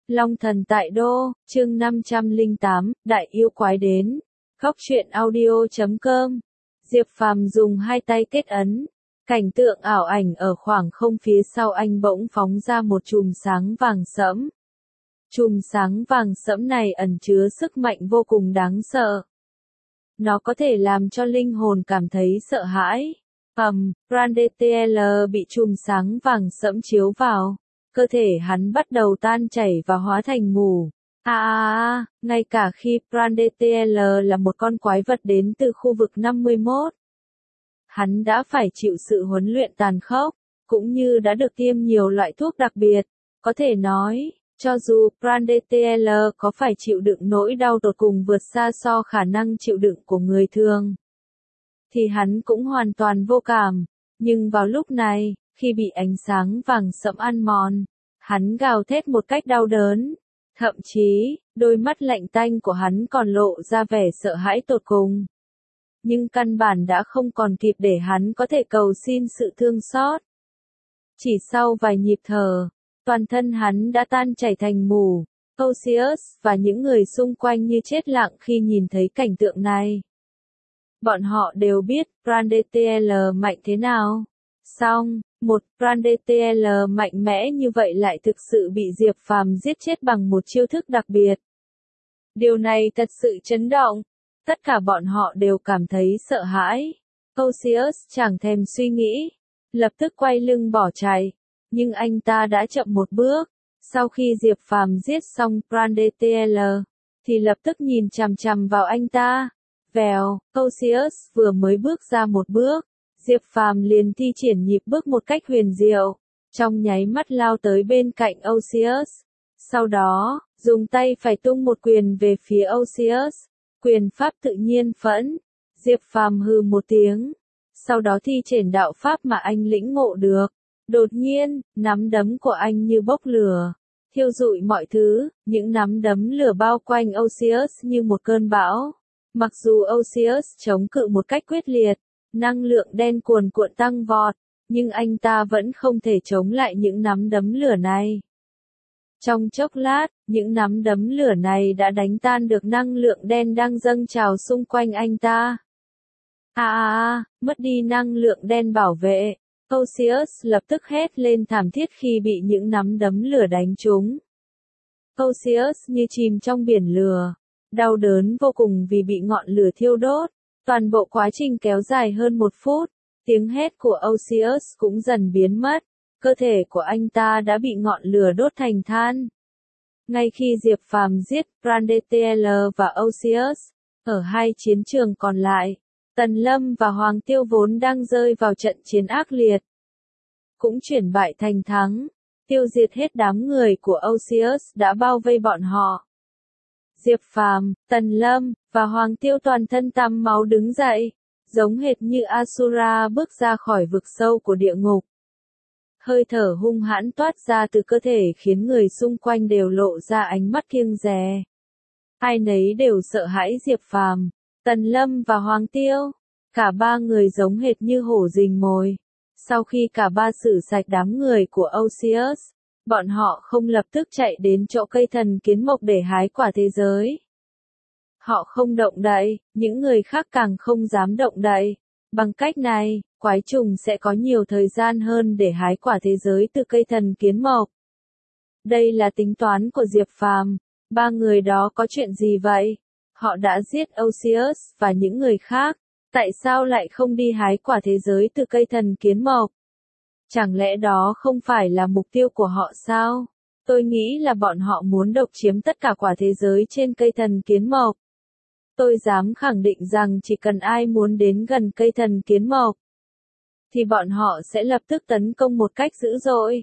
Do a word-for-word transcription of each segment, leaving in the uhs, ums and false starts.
Long thần tại đô, chương năm trăm lẻ tám, đại yêu quái đến. Góc truyện audio chấm com. Diệp Phàm dùng hai tay kết ấn. Cảnh tượng ảo ảnh ở khoảng không phía sau anh bỗng phóng ra một chùm sáng vàng sẫm. Chùm sáng vàng sẫm này ẩn chứa sức mạnh vô cùng đáng sợ. Nó có thể làm cho linh hồn cảm thấy sợ hãi. Ầm, Brandetel bị chùm sáng vàng sẫm chiếu vào. Cơ thể hắn bắt đầu tan chảy và hóa thành mù. À, à, à, ngay cả khi Brandetel là một con quái vật đến từ khu vực năm mươi mốt. Hắn đã phải chịu sự huấn luyện tàn khốc, cũng như đã được tiêm nhiều loại thuốc đặc biệt. Có thể nói, cho dù Brandetel có phải chịu đựng nỗi đau tột cùng vượt xa so khả năng chịu đựng của người thường, thì hắn cũng hoàn toàn vô cảm. Nhưng vào lúc này, khi bị ánh sáng vàng sẫm ăn mòn, hắn gào thét một cách đau đớn. Thậm chí, đôi mắt lạnh tanh của hắn còn lộ ra vẻ sợ hãi tột cùng. Nhưng căn bản đã không còn kịp để hắn có thể cầu xin sự thương xót. Chỉ sau vài nhịp thở, toàn thân hắn đã tan chảy thành mù. Osius và những người xung quanh như chết lặng khi nhìn thấy cảnh tượng này. Bọn họ đều biết Brandetel mạnh thế nào. Song, một Brandetel mạnh mẽ như vậy lại thực sự bị Diệp Phàm giết chết bằng một chiêu thức đặc biệt. Điều này thật sự chấn động. Tất cả bọn họ đều cảm thấy sợ hãi. Osius chẳng thèm suy nghĩ, lập tức quay lưng bỏ chạy. Nhưng anh ta đã chậm một bước. Sau khi Diệp Phàm giết xong Brandetel, thì lập tức nhìn chằm chằm vào anh ta. Vèo, Osius vừa mới bước ra một bước, Diệp Phàm liền thi triển nhịp bước một cách huyền diệu, trong nháy mắt lao tới bên cạnh Osius. Sau đó, dùng tay phải tung một quyền về phía Osius, quyền pháp tự nhiên phẫn. Diệp Phàm hừ một tiếng, sau đó thi triển đạo pháp mà anh lĩnh ngộ được. Đột nhiên, nắm đấm của anh như bốc lửa, thiêu rụi mọi thứ. Những nắm đấm lửa bao quanh Osius như một cơn bão. Mặc dù Osius chống cự một cách quyết liệt, năng lượng đen cuồn cuộn tăng vọt, nhưng anh ta vẫn không thể chống lại những nắm đấm lửa này. Trong chốc lát, những nắm đấm lửa này đã đánh tan được năng lượng đen đang dâng trào xung quanh anh ta. À à à, mất đi năng lượng đen bảo vệ. Osius lập tức hét lên thảm thiết khi bị những nắm đấm lửa đánh trúng. Osius như chìm trong biển lửa, đau đớn vô cùng vì bị ngọn lửa thiêu đốt. Toàn bộ quá trình kéo dài hơn một phút, tiếng hét của Osius cũng dần biến mất, cơ thể của anh ta đã bị ngọn lửa đốt thành than. Ngay khi Diệp Phàm giết Brandetel và Osius, ở hai chiến trường còn lại, Tần Lâm và Hoàng Tiêu vốn đang rơi vào trận chiến ác liệt, cũng chuyển bại thành thắng, tiêu diệt hết đám người của Osius đã bao vây bọn họ. Diệp Phàm, Tần Lâm và Hoàng Tiêu toàn thân tắm máu đứng dậy, giống hệt như Asura bước ra khỏi vực sâu của địa ngục. Hơi thở hung hãn toát ra từ cơ thể khiến người xung quanh đều lộ ra ánh mắt kiêng dè. Ai nấy đều sợ hãi Diệp Phàm, Tần Lâm và Hoàng Tiêu. Cả ba người giống hệt như hổ rình mồi. Sau khi cả ba xử sạch đám người của Osius, bọn họ không lập tức chạy đến chỗ cây thần kiến mộc để hái quả thế giới. Họ không động đậy, những người khác càng không dám động đậy. Bằng cách này, quái trùng sẽ có nhiều thời gian hơn để hái quả thế giới từ cây thần kiến mộc. Đây là tính toán của Diệp Phàm. Ba người đó có chuyện gì vậy? Họ đã giết Osius và những người khác. Tại sao lại không đi hái quả thế giới từ cây thần kiến mộc? Chẳng lẽ đó không phải là mục tiêu của họ sao? Tôi nghĩ là bọn họ muốn độc chiếm tất cả quả thế giới trên cây thần kiến mộc. Tôi dám khẳng định rằng chỉ cần ai muốn đến gần cây thần kiến mộc, thì bọn họ sẽ lập tức tấn công một cách dữ dội.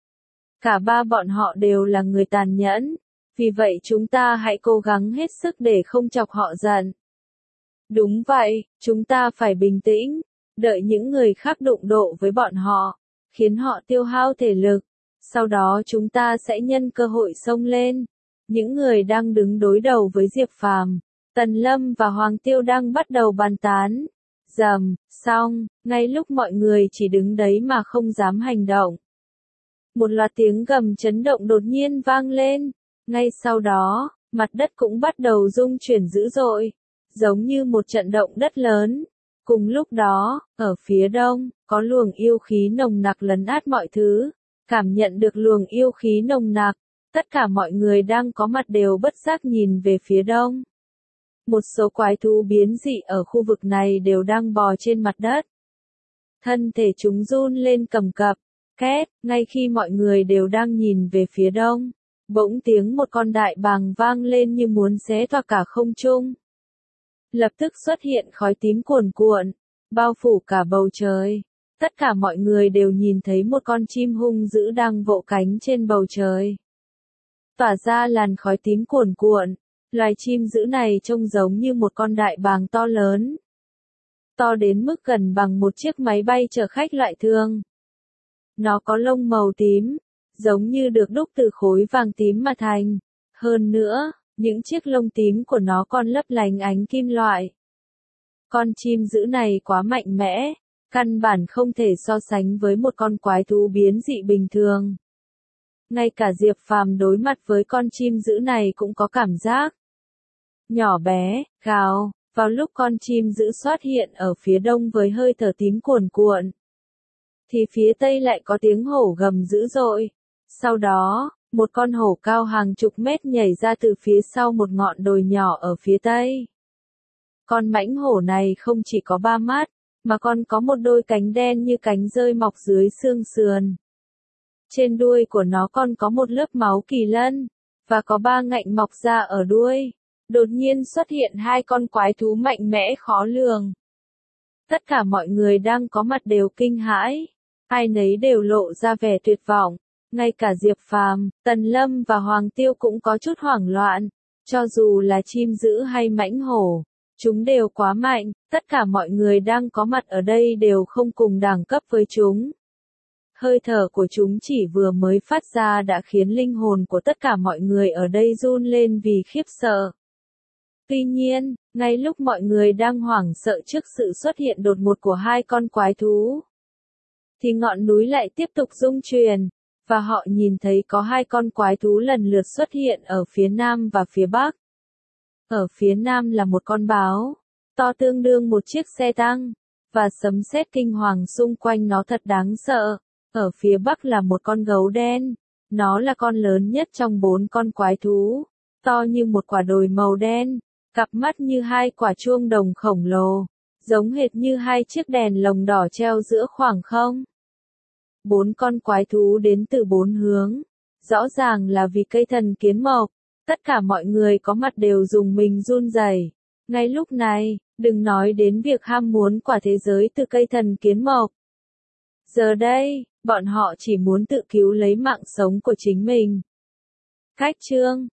Cả ba bọn họ đều là người tàn nhẫn, vì vậy chúng ta hãy cố gắng hết sức để không chọc họ giận. Đúng vậy, chúng ta phải bình tĩnh, đợi những người khác đụng độ với bọn họ, khiến họ tiêu hao thể lực. Sau đó chúng ta sẽ nhân cơ hội xông lên. Những người đang đứng đối đầu với Diệp Phàm, Tần Lâm và Hoàng Tiêu đang bắt đầu bàn tán. Rầm, xong, ngay lúc mọi người chỉ đứng đấy mà không dám hành động. Một loạt tiếng gầm chấn động đột nhiên vang lên. Ngay sau đó, mặt đất cũng bắt đầu rung chuyển dữ dội, giống như một trận động đất lớn. Cùng lúc đó, ở phía đông, có luồng yêu khí nồng nặc lấn át mọi thứ. Cảm nhận được luồng yêu khí nồng nặc, tất cả mọi người đang có mặt đều bất giác nhìn về phía đông. Một số quái thú biến dị ở khu vực này đều đang bò trên mặt đất. Thân thể chúng run lên cầm cập, két, ngay khi mọi người đều đang nhìn về phía đông. Bỗng tiếng một con đại bàng vang lên như muốn xé toạc cả không trung. Lập tức xuất hiện khói tím cuồn cuộn, bao phủ cả bầu trời. Tất cả mọi người đều nhìn thấy một con chim hung dữ đang vỗ cánh trên bầu trời. Tỏa ra làn khói tím cuồn cuộn, loài chim dữ này trông giống như một con đại bàng to lớn. To đến mức gần bằng một chiếc máy bay chở khách loại thường. Nó có lông màu tím, giống như được đúc từ khối vàng tím mà thành. Hơn nữa, những chiếc lông tím của nó còn lấp lánh ánh kim loại. Con chim dữ này quá mạnh mẽ, căn bản không thể so sánh với một con quái thú biến dị bình thường. Ngay cả Diệp Phàm đối mặt với con chim dữ này cũng có cảm giác nhỏ bé, gào, vào lúc con chim dữ xuất hiện ở phía đông với hơi thở tím cuồn cuộn. Thì phía tây lại có tiếng hổ gầm dữ dội. Sau đó, một con hổ cao hàng chục mét nhảy ra từ phía sau một ngọn đồi nhỏ ở phía tây. Con mãnh hổ này không chỉ có ba mắt, mà còn có một đôi cánh đen như cánh dơi mọc dưới xương sườn. Trên đuôi của nó còn có một lớp máu kỳ lân, và có ba ngạnh mọc ra ở đuôi. Đột nhiên xuất hiện hai con quái thú mạnh mẽ khó lường. Tất cả mọi người đang có mặt đều kinh hãi, ai nấy đều lộ ra vẻ tuyệt vọng. Ngay cả Diệp Phàm, Tần Lâm và Hoàng Tiêu cũng có chút hoảng loạn. Cho dù là chim dữ hay mãnh hổ, chúng đều quá mạnh, tất cả mọi người đang có mặt ở đây đều không cùng đẳng cấp với chúng. Hơi thở của chúng chỉ vừa mới phát ra đã khiến linh hồn của tất cả mọi người ở đây run lên vì khiếp sợ. Tuy nhiên, ngay lúc mọi người đang hoảng sợ trước sự xuất hiện đột ngột của hai con quái thú, thì ngọn núi lại tiếp tục rung chuyển, và họ nhìn thấy có hai con quái thú lần lượt xuất hiện ở phía nam và phía bắc. Ở phía nam là một con báo, to tương đương một chiếc xe tăng, và sấm sét kinh hoàng xung quanh nó thật đáng sợ. Ở phía bắc là một con gấu đen, nó là con lớn nhất trong bốn con quái thú, to như một quả đồi màu đen, cặp mắt như hai quả chuông đồng khổng lồ, giống hệt như hai chiếc đèn lồng đỏ treo giữa khoảng không. Bốn con quái thú đến từ bốn hướng, rõ ràng là vì cây thần kiến mộc. Tất cả mọi người có mặt đều dùng mình run rẩy. Ngay lúc này, đừng nói đến việc ham muốn quả thế giới từ cây thần kiến mộc. Giờ đây, bọn họ chỉ muốn tự cứu lấy mạng sống của chính mình. Cách chương